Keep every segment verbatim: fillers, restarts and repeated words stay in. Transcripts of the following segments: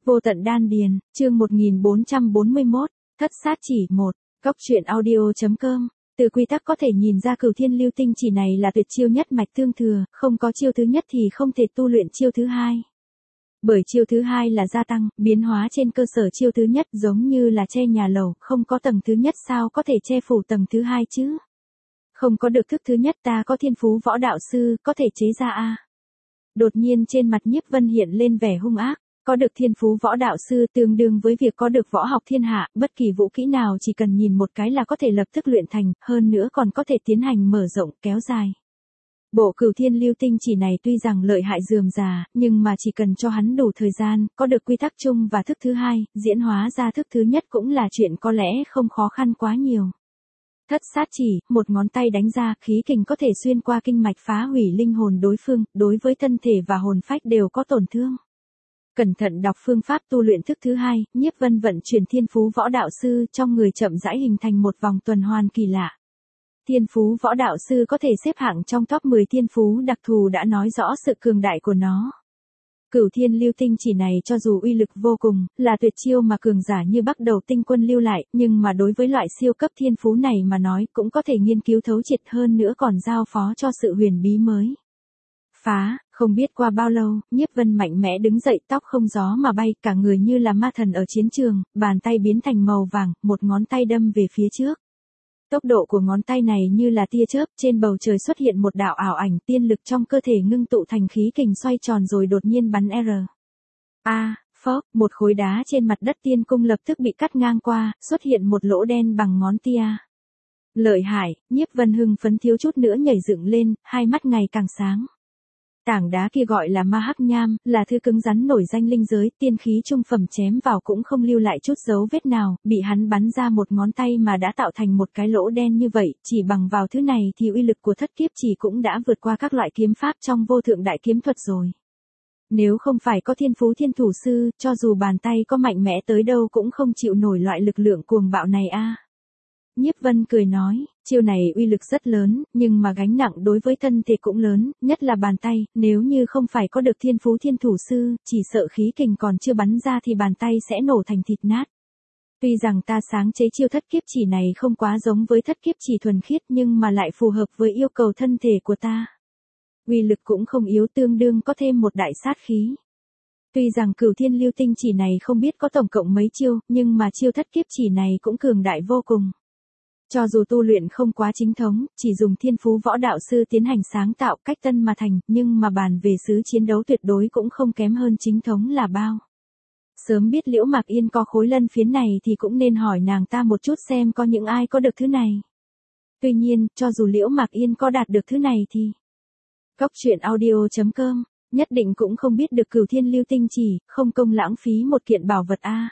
Vô tận đan điền, chương một nghìn bốn trăm bốn mươi mốt, thất sát chỉ một, góc truyện audio.com. Từ quy tắc có thể nhìn ra Cửu Thiên Lưu Tinh chỉ này là tuyệt chiêu nhất mạch tương thừa, không có chiêu thứ nhất thì không thể tu luyện chiêu thứ hai. Bởi chiêu thứ hai là gia tăng, biến hóa trên cơ sở chiêu thứ nhất, giống như là che nhà lầu, không có tầng thứ nhất sao có thể che phủ tầng thứ hai chứ? Không có được thức thứ nhất, ta có thiên phú võ đạo sư, có thể chế ra a. Đột nhiên trên mặt Nhiếp Vân hiện lên vẻ hung ác. Có được thiên phú võ đạo sư tương đương với việc có được võ học thiên hạ, bất kỳ vũ kỹ nào chỉ cần nhìn một cái là có thể lập tức luyện thành, hơn nữa còn có thể tiến hành mở rộng, kéo dài. Bộ Cửu Thiên Lưu Tinh chỉ này tuy rằng lợi hại rườm rà, nhưng mà chỉ cần cho hắn đủ thời gian, có được quy tắc chung và thức thứ hai, diễn hóa ra thức thứ nhất cũng là chuyện có lẽ không khó khăn quá nhiều. Thất sát chỉ, một ngón tay đánh ra, khí kình có thể xuyên qua kinh mạch phá hủy linh hồn đối phương, đối với thân thể và hồn phách đều có tổn thương. Cẩn thận đọc phương pháp tu luyện thức thứ hai, Nhiếp Vân vận chuyển thiên phú võ đạo sư trong người chậm rãi hình thành một vòng tuần hoàn kỳ lạ. Thiên phú võ đạo sư có thể xếp hạng trong top mười thiên phú đặc thù đã nói rõ sự cường đại của nó. Cửu Thiên Lưu Tinh chỉ này cho dù uy lực vô cùng, là tuyệt chiêu mà cường giả như Bắc Đầu Tinh Quân lưu lại, nhưng mà đối với loại siêu cấp thiên phú này mà nói cũng có thể nghiên cứu thấu triệt hơn nữa còn giao phó cho sự huyền bí mới. Phá, không biết qua bao lâu, Nhiếp Vân mạnh mẽ đứng dậy, tóc không gió mà bay, cả người như là ma thần ở chiến trường, bàn tay biến thành màu vàng, một ngón tay đâm về phía trước. Tốc độ của ngón tay này như là tia chớp, trên bầu trời xuất hiện một đạo ảo ảnh, tiên lực trong cơ thể ngưng tụ thành khí kình xoay tròn rồi đột nhiên bắn R. A, phốc, một khối đá trên mặt đất tiên cung lập tức bị cắt ngang qua, xuất hiện một lỗ đen bằng ngón tia. Lợi hại, Nhiếp Vân hưng phấn thiếu chút nữa nhảy dựng lên, hai mắt ngày càng sáng. Tảng đá kia gọi là ma hắc nham, là thứ cứng rắn nổi danh linh giới, tiên khí trung phẩm chém vào cũng không lưu lại chút dấu vết nào, bị hắn bắn ra một ngón tay mà đã tạo thành một cái lỗ đen như vậy, chỉ bằng vào thứ này thì uy lực của thất kiếp chỉ cũng đã vượt qua các loại kiếm pháp trong vô thượng đại kiếm thuật rồi. Nếu không phải có thiên phú thiên thủ sư, cho dù bàn tay có mạnh mẽ tới đâu cũng không chịu nổi loại lực lượng cuồng bạo này a. Nhiếp Vân cười nói, chiêu này uy lực rất lớn, nhưng mà gánh nặng đối với thân thể cũng lớn, nhất là bàn tay, nếu như không phải có được thiên phú thiên thủ sư, chỉ sợ khí kình còn chưa bắn ra thì bàn tay sẽ nổ thành thịt nát. Tuy rằng ta sáng chế chiêu thất kiếp chỉ này không quá giống với thất kiếp chỉ thuần khiết nhưng mà lại phù hợp với yêu cầu thân thể của ta. Uy lực cũng không yếu, tương đương có thêm một đại sát khí. Tuy rằng Cửu Thiên Lưu Tinh chỉ này không biết có tổng cộng mấy chiêu, nhưng mà chiêu thất kiếp chỉ này cũng cường đại vô cùng. Cho dù tu luyện không quá chính thống, chỉ dùng thiên phú võ đạo sư tiến hành sáng tạo cách tân mà thành, nhưng mà bàn về sứ chiến đấu tuyệt đối cũng không kém hơn chính thống là bao. Sớm biết Liễu Mạc Yên có khối lân phiến này thì cũng nên hỏi nàng ta một chút xem có những ai có được thứ này. Tuy nhiên, cho dù Liễu Mạc Yên có đạt được thứ này thì... Góc truyện audio.com, nhất định cũng không biết được Cửu Thiên Lưu Tinh chỉ, không công lãng phí một kiện bảo vật a.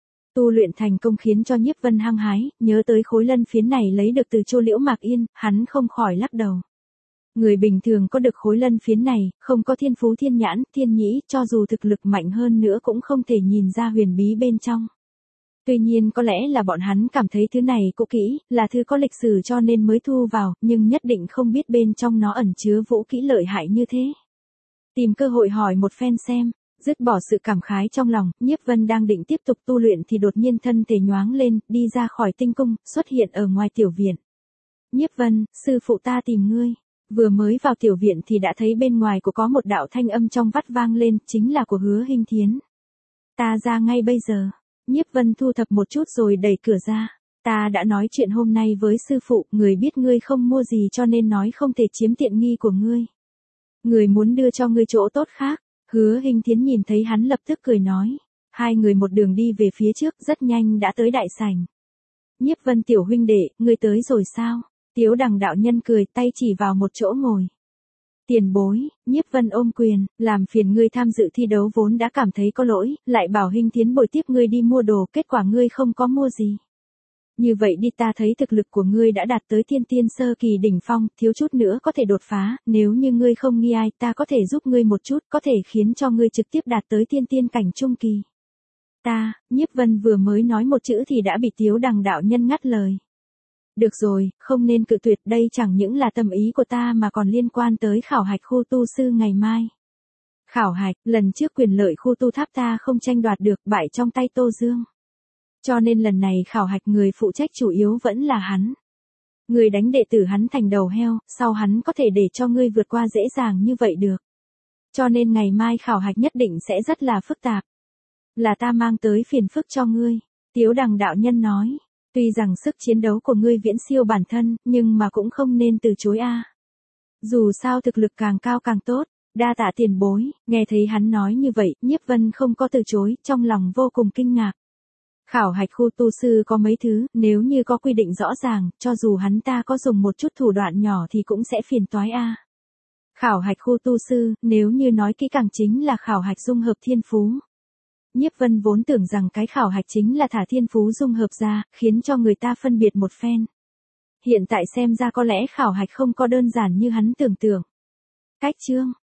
Tu luyện thành công khiến cho Nhiếp Vân hăng hái, nhớ tới khối lân phiến này lấy được từ Châu Liễu Mạc Yên, hắn không khỏi lắc đầu. Người bình thường có được khối lân phiến này, không có thiên phú thiên nhãn, thiên nhĩ, cho dù thực lực mạnh hơn nữa cũng không thể nhìn ra huyền bí bên trong. Tuy nhiên có lẽ là bọn hắn cảm thấy thứ này cũ kỹ, là thứ có lịch sử cho nên mới thu vào, nhưng nhất định không biết bên trong nó ẩn chứa vũ kỹ lợi hại như thế. Tìm cơ hội hỏi một phen xem. Dứt bỏ sự cảm khái trong lòng, Nhiếp Vân đang định tiếp tục tu luyện thì đột nhiên thân thể nhoáng lên, đi ra khỏi tinh cung, xuất hiện ở ngoài tiểu viện. Nhiếp Vân, sư phụ ta tìm ngươi. Vừa mới vào tiểu viện thì đã thấy bên ngoài của có một đạo thanh âm trong vắt vang lên, chính là của Hứa Hinh Thiến. Ta ra ngay bây giờ. Nhiếp Vân thu thập một chút rồi đẩy cửa ra. Ta đã nói chuyện hôm nay với sư phụ, người biết ngươi không mua gì cho nên nói không thể chiếm tiện nghi của ngươi. Người muốn đưa cho ngươi chỗ tốt khác. Hứa Hinh Thiến nhìn thấy hắn lập tức cười nói. Hai người một đường đi về phía trước, rất nhanh đã tới đại sảnh. Nhiếp Vân tiểu huynh đệ, ngươi tới rồi sao? Tiếu Đằng đạo nhân cười, tay chỉ vào một chỗ ngồi. Tiền bối, Nhiếp Vân ôm quyền, làm phiền ngươi tham dự thi đấu vốn đã cảm thấy có lỗi, lại bảo Hinh Thiến bồi tiếp ngươi đi mua đồ, kết quả ngươi không có mua gì. Như vậy đi, ta thấy thực lực của ngươi đã đạt tới thiên tiên sơ kỳ đỉnh phong, thiếu chút nữa có thể đột phá, nếu như ngươi không nghi ai, ta có thể giúp ngươi một chút, có thể khiến cho ngươi trực tiếp đạt tới thiên tiên cảnh trung kỳ. Ta, Nhiếp Vân vừa mới nói một chữ thì đã bị Tiếu Đằng đạo nhân ngắt lời. Được rồi, không nên cự tuyệt, đây chẳng những là tâm ý của ta mà còn liên quan tới khảo hạch khu tu sư ngày mai. Khảo hạch, lần trước quyền lợi khu tu tháp ta không tranh đoạt được, bại trong tay Tô Dương. Cho nên lần này khảo hạch người phụ trách chủ yếu vẫn là hắn. Người đánh đệ tử hắn thành đầu heo, sau hắn có thể để cho ngươi vượt qua dễ dàng như vậy được. Cho nên ngày mai khảo hạch nhất định sẽ rất là phức tạp. Là ta mang tới phiền phức cho ngươi. Tiếu Đằng đạo nhân nói. Tuy rằng sức chiến đấu của ngươi viễn siêu bản thân, nhưng mà cũng không nên từ chối a. Dù sao thực lực càng cao càng tốt. Đa tạ tiền bối, nghe thấy hắn nói như vậy, Nhiếp Vân không có từ chối, trong lòng vô cùng kinh ngạc. Khảo hạch khu tu sư có mấy thứ, nếu như có quy định rõ ràng, cho dù hắn ta có dùng một chút thủ đoạn nhỏ thì cũng sẽ phiền toái a. Khảo hạch khu tu sư, nếu như nói kỹ càng chính là khảo hạch dung hợp thiên phú. Nhiếp Vân vốn tưởng rằng cái khảo hạch chính là thả thiên phú dung hợp ra, khiến cho người ta phân biệt một phen. Hiện tại xem ra có lẽ khảo hạch không có đơn giản như hắn tưởng tượng. Cách chương